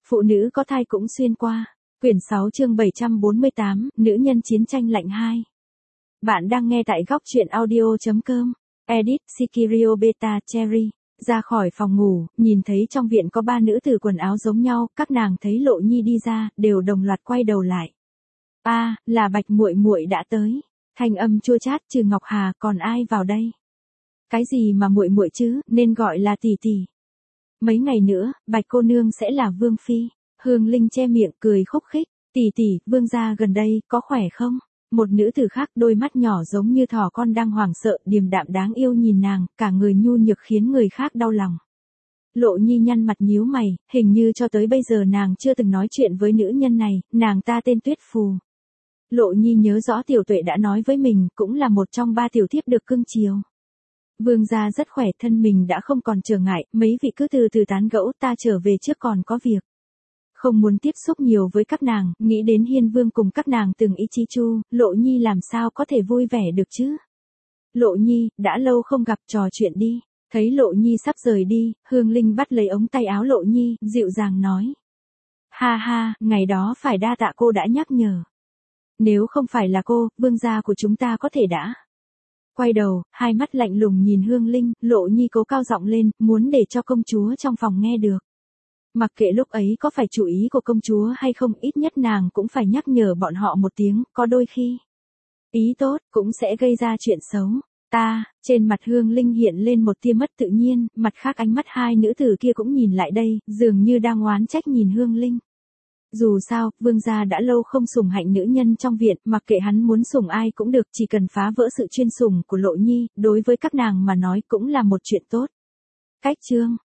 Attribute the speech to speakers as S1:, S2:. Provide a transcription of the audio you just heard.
S1: Phụ nữ có thai cũng xuyên qua. Quyển 6 chương 748, Nữ nhân chiến tranh lạnh 2. Bạn đang nghe tại góc truyện audio.com. Edit, Sikirio Beta Cherry. Ra khỏi phòng ngủ, nhìn thấy trong viện có ba nữ tử quần áo giống nhau, các nàng thấy Lộ Nhi đi ra, đều đồng loạt quay đầu lại. Là Bạch muội muội đã tới. Thanh âm chua chát, trừ Ngọc Hà, còn ai vào đây? Cái gì mà muội muội chứ, nên gọi là tỷ tỷ. Mấy ngày nữa, Bạch cô nương sẽ là vương phi. Hương Linh che miệng cười khúc khích, tỷ tỷ, vương gia gần đây, có khỏe không? Một nữ tử khác đôi mắt nhỏ giống như thỏ con đang hoảng sợ, điềm đạm đáng yêu nhìn nàng, cả người nhu nhược khiến người khác đau lòng. Lộ Nhi nhăn mặt nhíu mày, hình như cho tới bây giờ nàng chưa từng nói chuyện với nữ nhân này, nàng ta tên Tuyết Phù. Lộ Nhi nhớ rõ Tiểu Tuệ đã nói với mình, cũng là một trong ba tiểu thiếp được cưng chiều. Vương gia rất khỏe, thân mình đã không còn trở ngại, mấy vị cứ từ từ tán gẫu, ta trở về trước còn có việc. Không muốn tiếp xúc nhiều với các nàng, nghĩ đến Hiên Vương cùng các nàng từng ý chí chu, Lộ Nhi làm sao có thể vui vẻ được chứ? Lộ Nhi, đã lâu không gặp, trò chuyện đi. Thấy Lộ Nhi sắp rời đi, Hương Linh bắt lấy ống tay áo Lộ Nhi, dịu dàng nói. Ha ha, ngày đó phải đa tạ cô đã nhắc nhở. Nếu không phải là cô, vương gia của chúng ta có thể đã. Quay đầu, hai mắt lạnh lùng nhìn Hương Linh, Lộ Nhi cố cao giọng lên, muốn để cho công chúa trong phòng nghe được. Mặc kệ lúc ấy có phải chủ ý của công chúa hay không, ít nhất nàng cũng phải nhắc nhở bọn họ một tiếng, có đôi khi. Ý tốt, cũng sẽ gây ra chuyện xấu. Trên mặt Hương Linh hiện lên một tia mất tự nhiên, mặt khác ánh mắt hai nữ tử kia cũng nhìn lại đây, dường như đang oán trách nhìn Hương Linh. Dù sao, vương gia đã lâu không sủng hạnh nữ nhân trong viện, mặc kệ hắn muốn sủng ai cũng được, chỉ cần phá vỡ sự chuyên sủng của Lộ Nhi, đối với các nàng mà nói cũng là một chuyện tốt. Cách chương